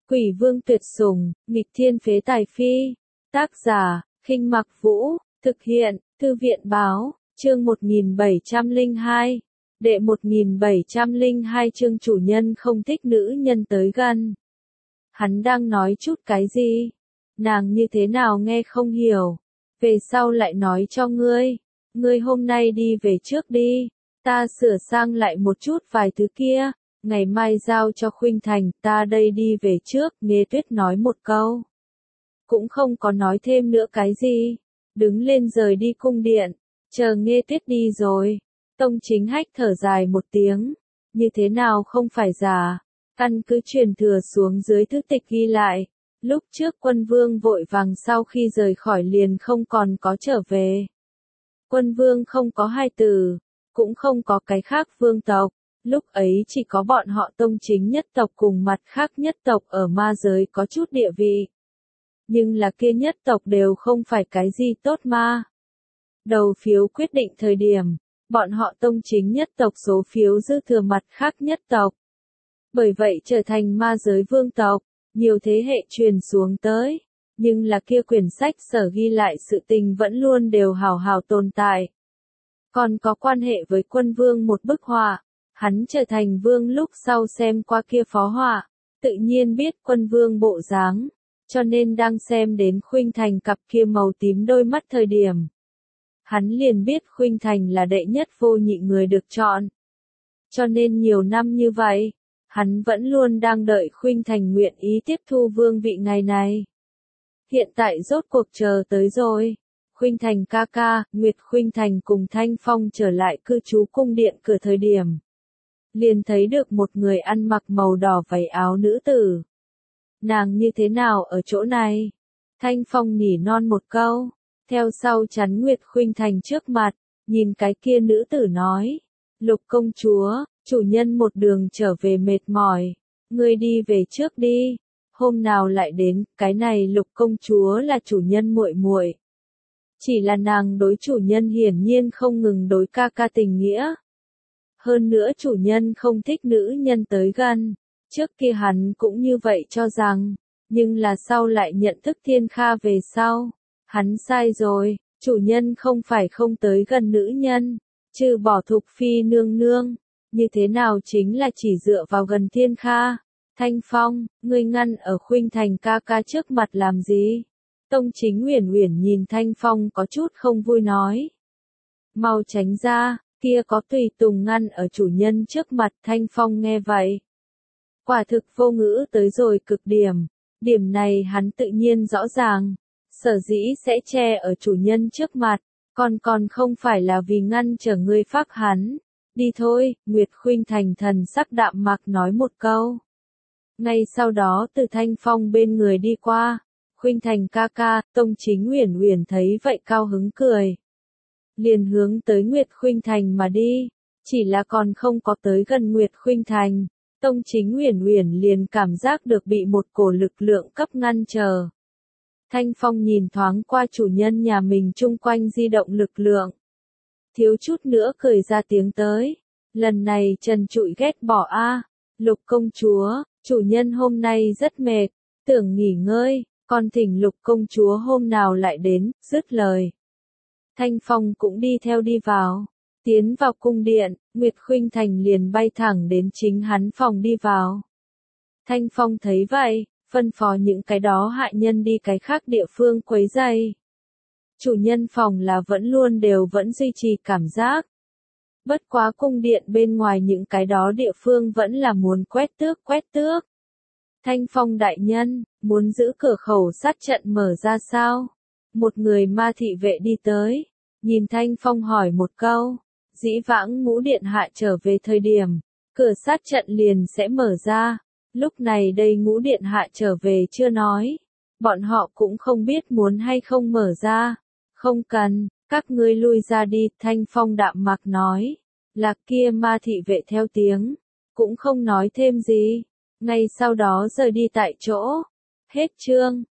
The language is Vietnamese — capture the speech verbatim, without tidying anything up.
Quỷ vương tuyệt sủng, nghịch thiên phế tài phi. Tác giả, Khinh Mặc Vũ, thực hiện, Thư viện báo, chương một nghìn bảy trăm lẻ hai. Đệ một nghìn bảy trăm lẻ hai chương chủ nhân không thích nữ nhân tới gần. Hắn đang nói chút cái gì? Nàng như thế nào nghe không hiểu. Về sau lại nói cho ngươi. Ngươi hôm nay đi về trước đi. Ta sửa sang lại một chút vài thứ kia. Ngày mai giao cho Khuynh Thành, ta đây đi về trước, Nghê Tuyết nói một câu. Cũng không có nói thêm nữa cái gì. Đứng lên rời đi cung điện, chờ Nghê Tuyết đi rồi. Tông Chính Hách thở dài một tiếng. Như thế nào không phải giả. Căn cứ truyền thừa xuống dưới thư tịch ghi lại. Lúc trước quân vương vội vàng sau khi rời khỏi liền không còn có trở về. Quân vương không có hai tử, cũng không có cái khác vương tộc. Lúc ấy chỉ có bọn họ Tông Chính nhất tộc cùng mặt khác nhất tộc ở ma giới có chút địa vị. Nhưng là kia nhất tộc đều không phải cái gì tốt ma. Đầu phiếu quyết định thời điểm, bọn họ Tông Chính nhất tộc số phiếu dư thừa mặt khác nhất tộc. Bởi vậy trở thành ma giới vương tộc, nhiều thế hệ truyền xuống tới. Nhưng là kia quyển sách sở ghi lại sự tình vẫn luôn đều hào hào tồn tại. Còn có quan hệ với quân vương một bức họa. Hắn trở thành vương lúc sau xem qua kia phó họa, tự nhiên biết quân vương bộ dáng, cho nên đang xem đến Khuynh Thành cặp kia màu tím đôi mắt thời điểm. Hắn liền biết Khuynh Thành là đệ nhất vô nhị người được chọn. Cho nên nhiều năm như vậy, hắn vẫn luôn đang đợi Khuynh Thành nguyện ý tiếp thu vương vị ngày này. Hiện tại rốt cuộc chờ tới rồi. Khuynh Thành ca ca, Nguyệt Khuynh Thành cùng Thanh Phong trở lại cư trú cung điện cửa thời điểm. Liền thấy được một người ăn mặc màu đỏ váy áo nữ tử. Nàng như thế nào ở chỗ này? Thanh Phong nỉ non một câu, theo sau chắn Nguyệt Khuynh Thành trước mặt, nhìn cái kia nữ tử nói. Lục công chúa, chủ nhân một đường trở về mệt mỏi, ngươi đi về trước đi, hôm nào lại đến, cái này Lục công chúa là chủ nhân muội muội. Chỉ là nàng đối chủ nhân hiển nhiên không ngừng đối ca ca tình nghĩa. Hơn nữa chủ nhân không thích nữ nhân tới gần, trước kia hắn cũng như vậy cho rằng, nhưng là sau lại nhận thức Thiên Kha về sau, hắn sai rồi, chủ nhân không phải không tới gần nữ nhân, trừ bỏ Thục Phi nương nương, như thế nào chính là chỉ dựa vào gần Thiên Kha. Thanh Phong, ngươi ngăn ở Khuynh Thành ca ca trước mặt làm gì? Tông Chính Uyển Uyển nhìn Thanh Phong có chút không vui nói. Mau tránh ra. Kia có tùy tùng ngăn ở chủ nhân trước mặt. Thanh Phong nghe vậy. Quả thực vô ngữ tới rồi cực điểm. Điểm này hắn tự nhiên rõ ràng. Sở dĩ sẽ che ở chủ nhân trước mặt. Còn còn không phải là vì ngăn trở ngươi phác hắn. Đi thôi, Nguyệt Khuynh Thành thần sắc đạm mạc nói một câu. Ngay sau đó từ Thanh Phong bên người đi qua. Khuynh Thành ca ca, Tông Chính Uyển Uyển thấy vậy cao hứng cười. Liền hướng tới Nguyệt Khuynh Thành mà đi, chỉ là còn không có tới gần Nguyệt Khuynh Thành, Tông Chính Uyển Uyển liền cảm giác được bị một cổ lực lượng cấp ngăn trở. Thanh Phong nhìn thoáng qua chủ nhân nhà mình chung quanh di động lực lượng, thiếu chút nữa cười ra tiếng tới, lần này trần trụi ghét bỏ a, Lục công chúa, chủ nhân hôm nay rất mệt, tưởng nghỉ ngơi, còn thỉnh Lục công chúa hôm nào lại đến, dứt lời. Thanh Phong cũng đi theo đi vào, tiến vào cung điện, Nguyệt Khuynh Thành liền bay thẳng đến chính hắn phòng đi vào. Thanh Phong thấy vậy, phân phó những cái đó hại nhân đi cái khác địa phương quấy rầy. Chủ nhân phòng là vẫn luôn đều vẫn duy trì cảm giác. Bất quá cung điện bên ngoài những cái đó địa phương vẫn là muốn quét tước quét tước. Thanh Phong đại nhân, muốn giữ cửa khẩu sát trận mở ra sao? Một người ma thị vệ đi tới, nhìn Thanh Phong hỏi một câu, dĩ vãng Ngũ Điện Hạ trở về thời điểm, cửa sát trận liền sẽ mở ra, lúc này đây Ngũ Điện Hạ trở về chưa nói, bọn họ cũng không biết muốn hay không mở ra, không cần, các ngươi lui ra đi, Thanh Phong đạm mạc nói, lạc kia ma thị vệ theo tiếng, cũng không nói thêm gì, ngay sau đó rời đi tại chỗ, hết chương.